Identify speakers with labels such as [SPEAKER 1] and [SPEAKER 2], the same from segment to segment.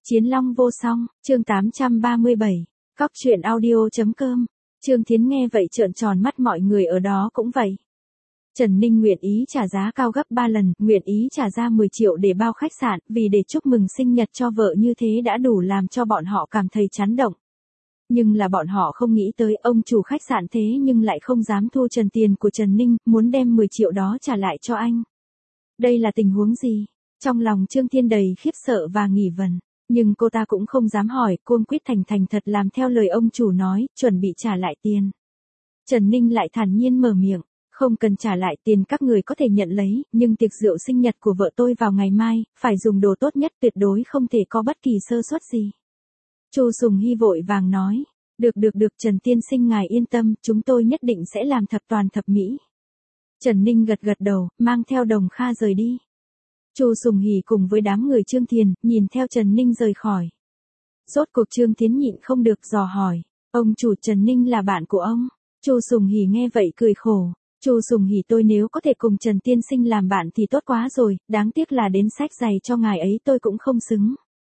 [SPEAKER 1] Chiến Long vô song, chương 837, Cóc truyện audio.com. Trương Thiến nghe vậy trợn tròn mắt, mọi người ở đó cũng vậy. Trần Ninh nguyện ý trả giá cao gấp 3 lần, nguyện ý trả ra 10 triệu để bao khách sạn, vì để chúc mừng sinh nhật cho vợ như thế đã đủ làm cho bọn họ cảm thấy chấn động. Nhưng là bọn họ không nghĩ tới ông chủ khách sạn thế nhưng lại không dám thu trần tiền của Trần Ninh, muốn đem 10 triệu đó trả lại cho anh. Đây là tình huống gì? Trong lòng Trương Thiên đầy khiếp sợ và nghi vấn. Nhưng cô ta cũng không dám hỏi, cuống quýt thành thật làm theo lời ông chủ nói, chuẩn bị trả lại tiền. Trần Ninh lại thản nhiên mở miệng, không cần trả lại tiền, các người có thể nhận lấy, nhưng tiệc rượu sinh nhật của vợ tôi vào ngày mai, phải dùng đồ tốt nhất, tuyệt đối không thể có bất kỳ sơ suất gì. Chu Sùng Hy vội vàng nói, được Trần tiên sinh ngài yên tâm, chúng tôi nhất định sẽ làm thập toàn thập mỹ. Trần Ninh gật đầu, mang theo Đồng Kha rời đi. Chu Sùng Hỉ cùng với đám người Trương Thiền, nhìn theo Trần Ninh rời khỏi. Rốt cuộc Trương Thiến nhịn không được dò hỏi, ông chủ Trần Ninh là bạn của ông? Chu Sùng Hỉ nghe vậy cười khổ, Chu Sùng Hỉ tôi nếu có thể cùng Trần tiên sinh làm bạn thì tốt quá rồi, đáng tiếc là đến sách giày cho ngài ấy tôi cũng không xứng.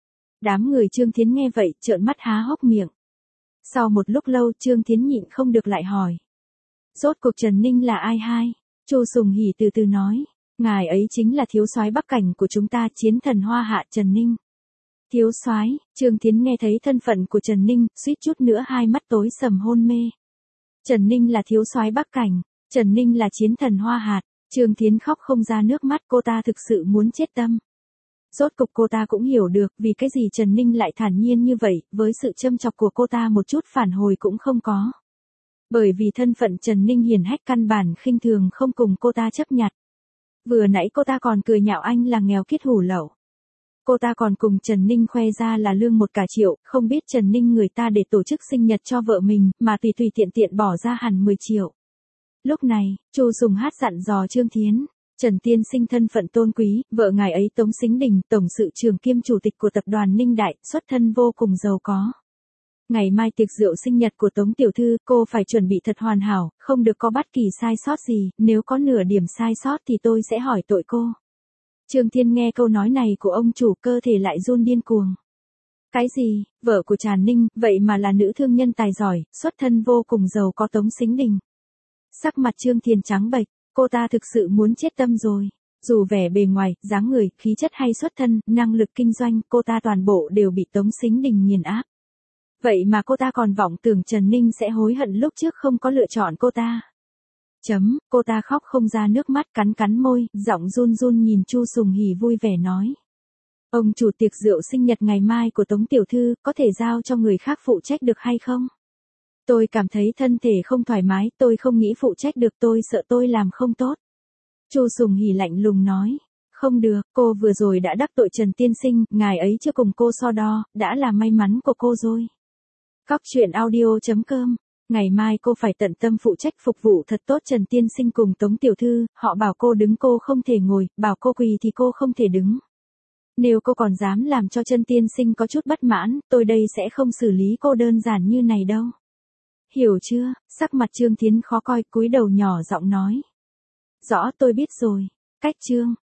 [SPEAKER 1] Đám người Trương Thiến nghe vậy trợn mắt há hốc miệng. Sau một lúc lâu Trương Thiến nhịn không được lại hỏi, rốt cuộc Trần Ninh là ai hai? Chu Sùng Hỉ từ từ nói, ngài ấy chính là thiếu soái Bắc Cảnh của chúng ta, chiến thần Hoa Hạ Trần Ninh. Thiếu soái? Trương Thiến nghe thấy thân phận của Trần Ninh, suýt chút nữa hai mắt tối sầm hôn mê. Trần Ninh là thiếu soái Bắc Cảnh, Trần Ninh là chiến thần Hoa Hạ. Trương Thiến khóc không ra nước mắt, cô ta thực sự muốn chết tâm. Rốt cục cô ta cũng hiểu được vì cái gì Trần Ninh lại thản nhiên như vậy, với sự châm chọc của cô ta một chút phản hồi cũng không có. Bởi vì thân phận Trần Ninh hiển hách, căn bản khinh thường không cùng cô ta chấp nhặt. Vừa nãy cô ta còn cười nhạo anh là nghèo kiết hủ lậu. Cô ta còn cùng Trần Ninh khoe ra là lương 1 cả triệu, không biết Trần Ninh người ta để tổ chức sinh nhật cho vợ mình, mà tùy tiện bỏ ra hẳn 10 triệu. Lúc này, Chu Sùng Hát dặn dò Trương Thiến, Trần tiên sinh thân phận tôn quý, vợ ngài ấy Tống Sính Đình, tổng sự trưởng kiêm chủ tịch của tập đoàn Ninh Đại, xuất thân vô cùng giàu có. Ngày mai tiệc rượu sinh nhật của Tống tiểu thư, cô phải chuẩn bị thật hoàn hảo, không được có bất kỳ sai sót gì, nếu có nửa điểm sai sót thì tôi sẽ hỏi tội cô. Trương Thiên nghe câu nói này của ông chủ, cơ thể lại run điên cuồng. Cái gì, vợ của Trần Ninh, vậy mà là nữ thương nhân tài giỏi, xuất thân vô cùng giàu có Tống Sính Đình. Sắc mặt Trương Thiên trắng bệch, cô ta thực sự muốn chết tâm rồi. Dù vẻ bề ngoài, dáng người, khí chất hay xuất thân, năng lực kinh doanh, cô ta toàn bộ đều bị Tống Sính Đình nghiền áp. Vậy mà cô ta còn vọng tưởng Trần Ninh sẽ hối hận lúc trước không có lựa chọn cô ta. Cô ta khóc không ra nước mắt, cắn môi, giọng run nhìn Chu Sùng Hỉ vui vẻ nói. Ông chủ, tiệc rượu sinh nhật ngày mai của Tống tiểu thư, có thể giao cho người khác phụ trách được hay không? Tôi cảm thấy thân thể không thoải mái, tôi không nghĩ phụ trách được, tôi sợ tôi làm không tốt. Chu Sùng Hỉ lạnh lùng nói. Không được, cô vừa rồi đã đắc tội Trần tiên sinh, ngài ấy chưa cùng cô so đo, đã là may mắn của cô rồi. Cóc truyện audio.com. Ngày mai cô phải tận tâm phụ trách, phục vụ thật tốt Trần tiên sinh cùng Tống tiểu thư, họ bảo cô đứng cô không thể ngồi, bảo cô quỳ thì cô không thể đứng. Nếu cô còn dám làm cho Trần tiên sinh có chút bất mãn, tôi đây sẽ không xử lý cô đơn giản như này đâu. Hiểu chưa? Sắc mặt Trương Thiến khó coi, cúi đầu nhỏ giọng nói. Rõ, tôi biết rồi. Cách chương